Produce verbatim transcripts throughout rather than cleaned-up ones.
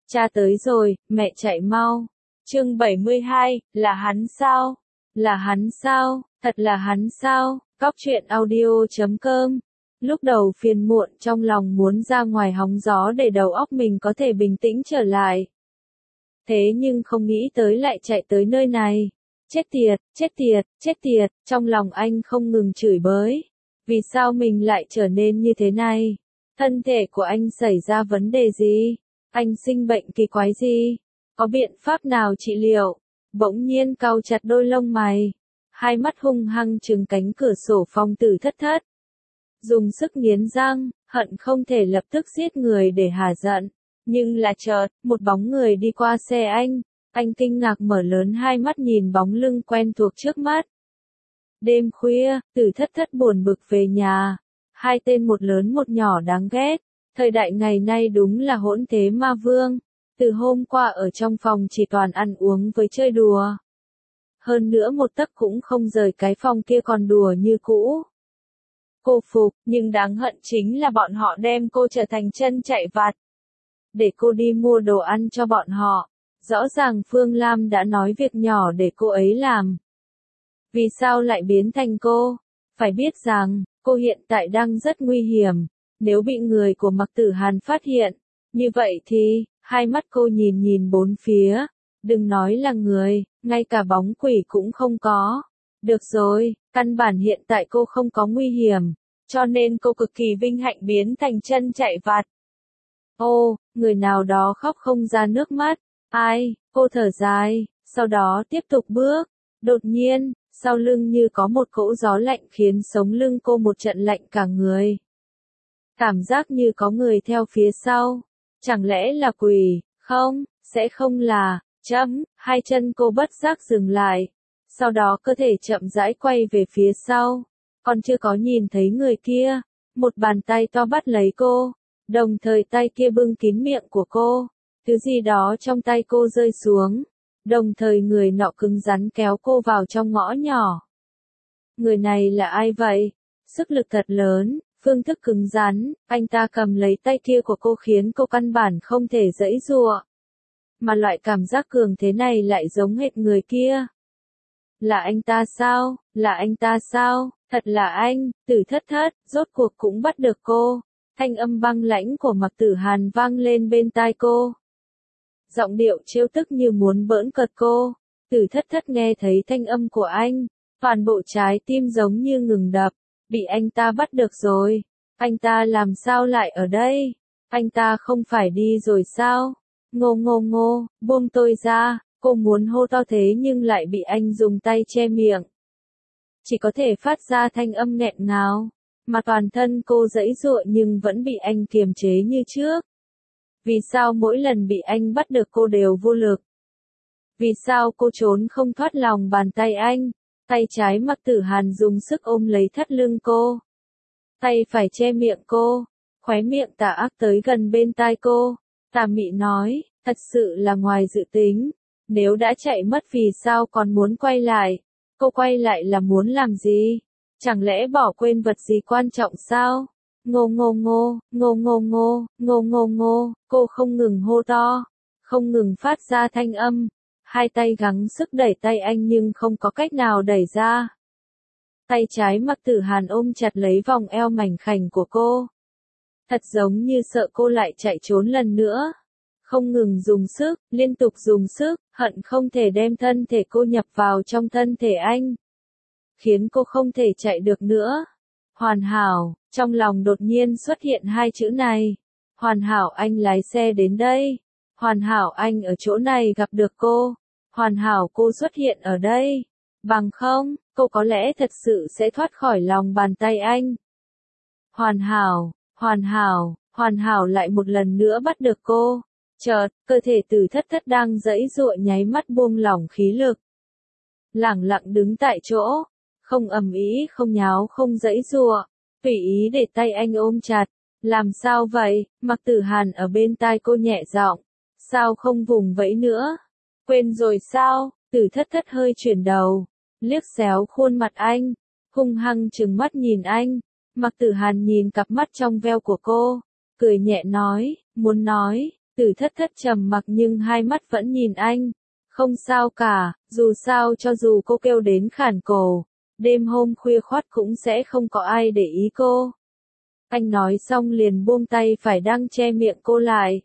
Cha tới rồi, mẹ chạy mau. Chương bảy mươi hai, là hắn sao? Là hắn sao? Thật là hắn sao? Cóc truyện audio chấm com. Lúc đầu phiền muộn trong lòng muốn ra ngoài hóng gió để đầu óc mình có thể bình tĩnh trở lại. Thế nhưng không nghĩ tới lại chạy tới nơi này. Chết tiệt, chết tiệt, chết tiệt, trong lòng anh không ngừng chửi bới. Vì sao mình lại trở nên như thế này? Thân thể của anh xảy ra vấn đề gì? Anh sinh bệnh kỳ quái gì? Có biện pháp nào trị liệu? Bỗng nhiên cau chặt đôi lông mày. Hai mắt hung hăng trừng cánh cửa sổ phòng tử thất thất. Dùng sức nghiến răng, hận không thể lập tức giết người để hả giận. Nhưng là chợt, một bóng người đi qua xe anh. Anh kinh ngạc mở lớn hai mắt nhìn bóng lưng quen thuộc trước mắt. Đêm khuya, tử thất thất buồn bực về nhà. Hai tên một lớn một nhỏ đáng ghét. Thời đại ngày nay đúng là hỗn thế ma vương. Từ hôm qua ở trong phòng chỉ toàn ăn uống với chơi đùa. Hơn nữa một tấc cũng không rời cái phòng kia còn đùa như cũ. Cô phục, nhưng đáng hận chính là bọn họ đem cô trở thành chân chạy vặt. Để cô đi mua đồ ăn cho bọn họ. Rõ ràng Phương Lam đã nói việc nhỏ để cô ấy làm. Vì sao lại biến thành cô? Phải biết rằng, cô hiện tại đang rất nguy hiểm. Nếu bị người của Mạc Tử Hàn phát hiện, như vậy thì, hai mắt cô nhìn nhìn bốn phía, đừng nói là người, ngay cả bóng quỷ cũng không có. Được rồi, căn bản hiện tại cô không có nguy hiểm, cho nên cô cực kỳ vinh hạnh biến thành chân chạy vặt. Ô, người nào đó khóc không ra nước mắt, ai, cô thở dài, sau đó tiếp tục bước, đột nhiên, sau lưng như có một cỗ gió lạnh khiến sống lưng cô một trận lạnh cả người. Cảm giác như có người theo phía sau. Chẳng lẽ là quỷ? Không, sẽ không là. Chấm, hai chân cô bất giác dừng lại. Sau đó cơ thể chậm rãi quay về phía sau. Còn chưa có nhìn thấy người kia. Một bàn tay to bắt lấy cô. Đồng thời tay kia bưng kín miệng của cô. Thứ gì đó trong tay cô rơi xuống. Đồng thời người nọ cứng rắn kéo cô vào trong ngõ nhỏ. Người này là ai vậy? Sức lực thật lớn. Phương thức cứng rắn, anh ta cầm lấy tay kia của cô khiến cô căn bản không thể giãy giụa. Mà loại cảm giác cường thế này lại giống hệt người kia. Là anh ta sao? Là anh ta sao? Thật là anh, Tử thất thất, rốt cuộc cũng bắt được cô. Thanh âm băng lãnh của Mạc Tử Hàn vang lên bên tai cô. Giọng điệu trêu tức như muốn bỡn cợt cô. Tử thất thất nghe thấy thanh âm của anh, toàn bộ trái tim giống như ngừng đập. Bị anh ta bắt được rồi. Anh ta làm sao lại ở đây? Anh ta không phải đi rồi sao? Ngô ngô ngô, buông tôi ra. Cô muốn hô to thế nhưng lại bị anh dùng tay che miệng. Chỉ có thể phát ra thanh âm nghẹn ngào. Mà toàn thân cô giãy giụa nhưng vẫn bị anh kiềm chế như trước. Vì sao mỗi lần bị anh bắt được cô đều vô lực? Vì sao cô trốn không thoát lòng bàn tay anh? Tay trái Mạc Tử Hàn dùng sức ôm lấy thắt lưng cô. Tay phải che miệng cô. Khóe miệng tà ác tới gần bên tai cô. Tà mị nói, thật sự là ngoài dự tính. Nếu đã chạy mất vì sao còn muốn quay lại? Cô quay lại là muốn làm gì? Chẳng lẽ bỏ quên vật gì quan trọng sao? Ngô ngô ngô, ngô ngô ngô, ngô ngô ngô, cô không ngừng hô to. Không ngừng phát ra thanh âm. Hai tay gắng sức đẩy tay anh nhưng không có cách nào đẩy ra. Tay trái Mạc Tử Hàn ôm chặt lấy vòng eo mảnh khảnh của cô. Thật giống như sợ cô lại chạy trốn lần nữa. Không ngừng dùng sức, liên tục dùng sức, hận không thể đem thân thể cô nhập vào trong thân thể anh. Khiến cô không thể chạy được nữa. Hoàn hảo, trong lòng đột nhiên xuất hiện hai chữ này. Hoàn hảo anh lái xe đến đây. Hoàn hảo anh ở chỗ này gặp được cô. Hoàn hảo cô xuất hiện ở đây. Bằng không, cô có lẽ thật sự sẽ thoát khỏi lòng bàn tay anh. Hoàn hảo, hoàn hảo, hoàn hảo lại một lần nữa bắt được cô. Chợt, cơ thể Tử thất thất đang giãy giụa nháy mắt buông lỏng khí lực. Lẳng lặng đứng tại chỗ. Không ầm ĩ, không nháo, không giãy giụa. Tùy ý để tay anh ôm chặt. Làm sao vậy? Mạc Tử Hàn ở bên tai cô nhẹ giọng. Sao không vùng vẫy nữa? Quên rồi sao? Tử thất thất hơi chuyển đầu. Liếc xéo khuôn mặt anh. Hung hăng trừng mắt nhìn anh. Mạc Tử Hàn nhìn cặp mắt trong veo của cô. Cười nhẹ nói, muốn nói, Tử thất thất trầm mặc nhưng hai mắt vẫn nhìn anh. Không sao cả, dù sao cho dù cô kêu đến khản cổ, đêm hôm khuya khoắt cũng sẽ không có ai để ý cô. Anh nói xong liền buông tay phải đang che miệng cô lại.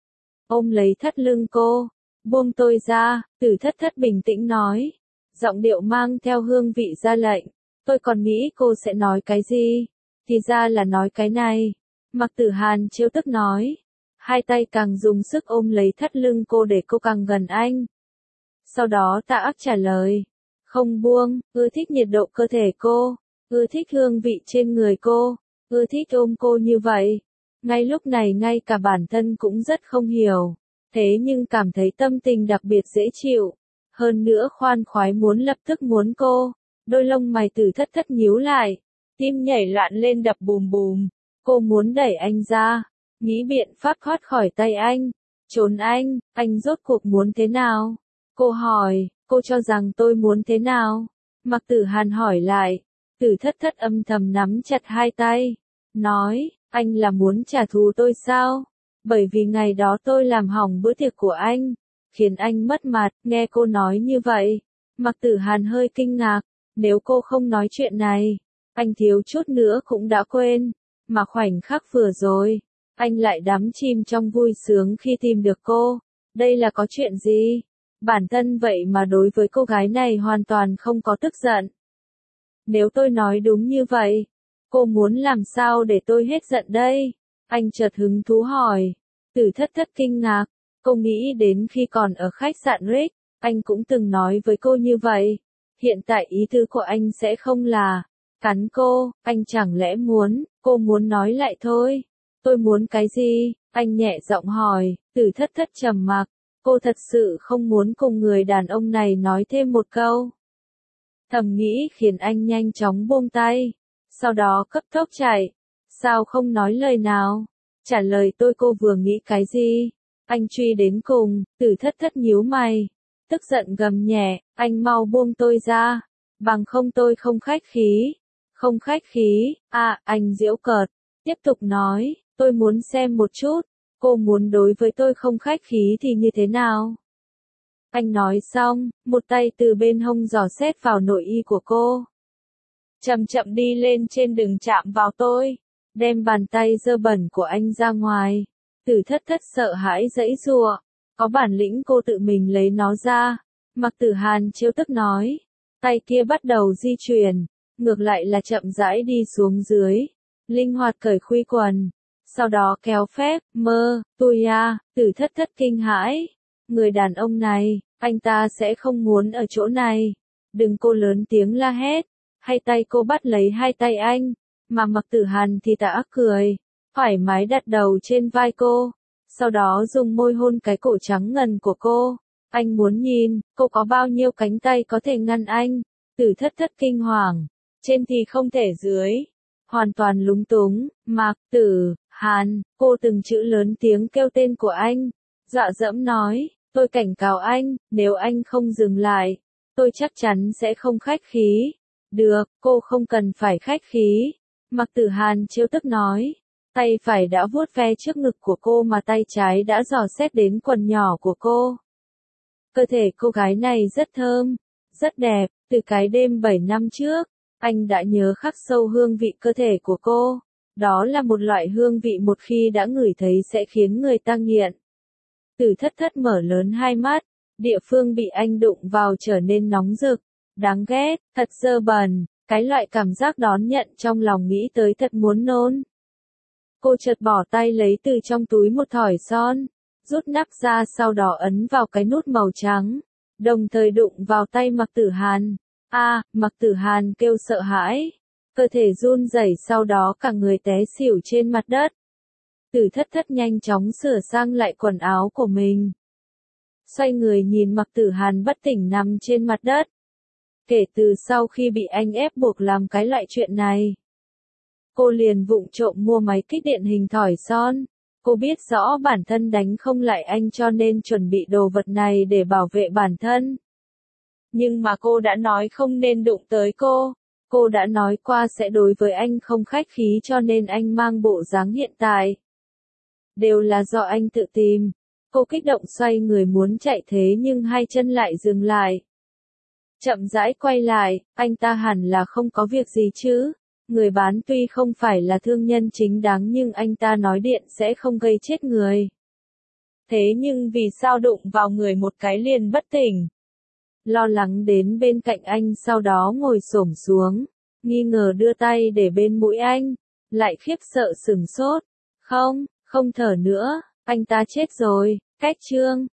Ôm lấy thắt lưng cô, buông tôi ra, Tử thất thất bình tĩnh nói. Giọng điệu mang theo hương vị ra lệnh. Tôi còn nghĩ cô sẽ nói cái gì, thì ra là nói cái này. Mạc Tử Hàn trêu tức nói. Hai tay càng dùng sức ôm lấy thắt lưng cô để cô càng gần anh. Sau đó Tạ Ác trả lời. Không buông, ưa thích nhiệt độ cơ thể cô, ưa thích hương vị trên người cô, ưa thích ôm cô như vậy. Ngay lúc này ngay cả bản thân cũng rất không hiểu. Thế nhưng cảm thấy tâm tình đặc biệt dễ chịu. Hơn nữa khoan khoái muốn lập tức muốn cô. Đôi lông mày Tử thất thất nhíu lại. Tim nhảy loạn lên đập bùm bùm. Cô muốn đẩy anh ra. Nghĩ biện pháp thoát khỏi tay anh. Trốn anh, anh rốt cuộc muốn thế nào? Cô hỏi, cô cho rằng tôi muốn thế nào? Mạc Tử Hàn hỏi lại. Tử thất thất âm thầm nắm chặt hai tay. Nói, anh là muốn trả thù tôi sao? Bởi vì ngày đó tôi làm hỏng bữa tiệc của anh, khiến anh mất mặt. Nghe cô nói như vậy, Mạc Tử Hàn hơi kinh ngạc. Nếu cô không nói chuyện này, anh thiếu chút nữa cũng đã quên. Mà khoảnh khắc vừa rồi, anh lại đắm chìm trong vui sướng khi tìm được cô. Đây là có chuyện gì? Bản thân vậy mà đối với cô gái này hoàn toàn không có tức giận. Nếu tôi nói đúng như vậy, cô muốn làm sao để tôi hết giận đây? Anh chợt hứng thú hỏi. Tử thất thất kinh ngạc. Cô nghĩ đến khi còn ở khách sạn Rick, anh cũng từng nói với cô như vậy. Hiện tại ý tứ của anh sẽ không là cắn cô, anh chẳng lẽ muốn, cô muốn nói lại thôi. Tôi muốn cái gì? Anh nhẹ giọng hỏi. Tử thất thất trầm mặc. Cô thật sự không muốn cùng người đàn ông này nói thêm một câu. Thầm nghĩ khiến anh nhanh chóng buông tay. Sau đó cấp tốc chạy. Sao không nói lời nào? Trả lời tôi cô vừa nghĩ cái gì? Anh truy đến cùng. Tử thất thất nhíu mày. Tức giận gầm nhẹ. Anh mau buông tôi ra. Bằng không tôi không khách khí. Không khách khí. À, anh giễu cợt. Tiếp tục nói. Tôi muốn xem một chút. Cô muốn đối với tôi không khách khí thì như thế nào? Anh nói xong, một tay từ bên hông giò xét vào nội y của cô. Chậm chậm đi lên trên đừng chạm vào tôi. Đem bàn tay dơ bẩn của anh ra ngoài. Tử thất thất sợ hãi giãy giụa. Có bản lĩnh cô tự mình lấy nó ra. Mạc Tử Hàn trêu tức nói. Tay kia bắt đầu di chuyển. Ngược lại là chậm rãi đi xuống dưới. Linh hoạt cởi khuy quần. Sau đó kéo phép, mơ, tôi à, Tử thất thất kinh hãi. Người đàn ông này, anh ta sẽ không muốn ở chỗ này. Đừng cô lớn tiếng la hét. Hay tay cô bắt lấy hai tay anh. Mà Mạc Tử Hàn thì Tạ Ác cười. Thoải mái đặt đầu trên vai cô. Sau đó dùng môi hôn cái cổ trắng ngần của cô. Anh muốn nhìn, cô có bao nhiêu cánh tay có thể ngăn anh. Tử thất thất kinh hoàng. Trên thì không thể dưới. Hoàn toàn lúng túng. Mạc Tử Hàn, cô từng chữ lớn tiếng kêu tên của anh. Dọa dẫm nói, tôi cảnh cáo anh, nếu anh không dừng lại, tôi chắc chắn sẽ không khách khí. Được, cô không cần phải khách khí. Mạc Tử Hàn trêu tức nói. Tay phải đã vuốt ve trước ngực của cô mà tay trái đã dò xét đến quần nhỏ của cô. Cơ thể cô gái này rất thơm, rất đẹp. Từ cái đêm bảy năm trước, anh đã nhớ khắc sâu hương vị cơ thể của cô. Đó là một loại hương vị một khi đã ngửi thấy sẽ khiến người ta nghiện. Tử thất thất mở lớn hai mắt, địa phương bị anh đụng vào trở nên nóng rực. Đáng ghét, thật dơ bẩn, cái loại cảm giác đón nhận trong lòng nghĩ tới thật muốn nôn. Cô chợt bỏ tay lấy từ trong túi một thỏi son, rút nắp ra sau đó ấn vào cái nút màu trắng, đồng thời đụng vào tay Mạc Tử Hàn. A, à, Mạc Tử Hàn kêu sợ hãi, cơ thể run rẩy sau đó cả người té xỉu trên mặt đất. Tử thất thất nhanh chóng sửa sang lại quần áo của mình. Xoay người nhìn Mạc Tử Hàn bất tỉnh nằm trên mặt đất. Kể từ sau khi bị anh ép buộc làm cái loại chuyện này, cô liền vụng trộm mua máy kích điện hình thỏi son. Cô biết rõ bản thân đánh không lại anh cho nên chuẩn bị đồ vật này để bảo vệ bản thân. Nhưng mà cô đã nói không nên đụng tới cô. Cô đã nói qua sẽ đối với anh không khách khí cho nên anh mang bộ dáng hiện tại. Đều là do anh tự tìm. Cô kích động xoay người muốn chạy thế nhưng hai chân lại dừng lại. Chậm rãi quay lại, anh ta hẳn là không có việc gì chứ. Người bán tuy không phải là thương nhân chính đáng nhưng anh ta nói điện sẽ không gây chết người. Thế nhưng vì sao đụng vào người một cái liền bất tỉnh? Lo lắng đến bên cạnh anh sau đó ngồi xổm xuống, nghi ngờ đưa tay để bên mũi anh, lại khiếp sợ sửng sốt. Không, không thở nữa, anh ta chết rồi, cách chương.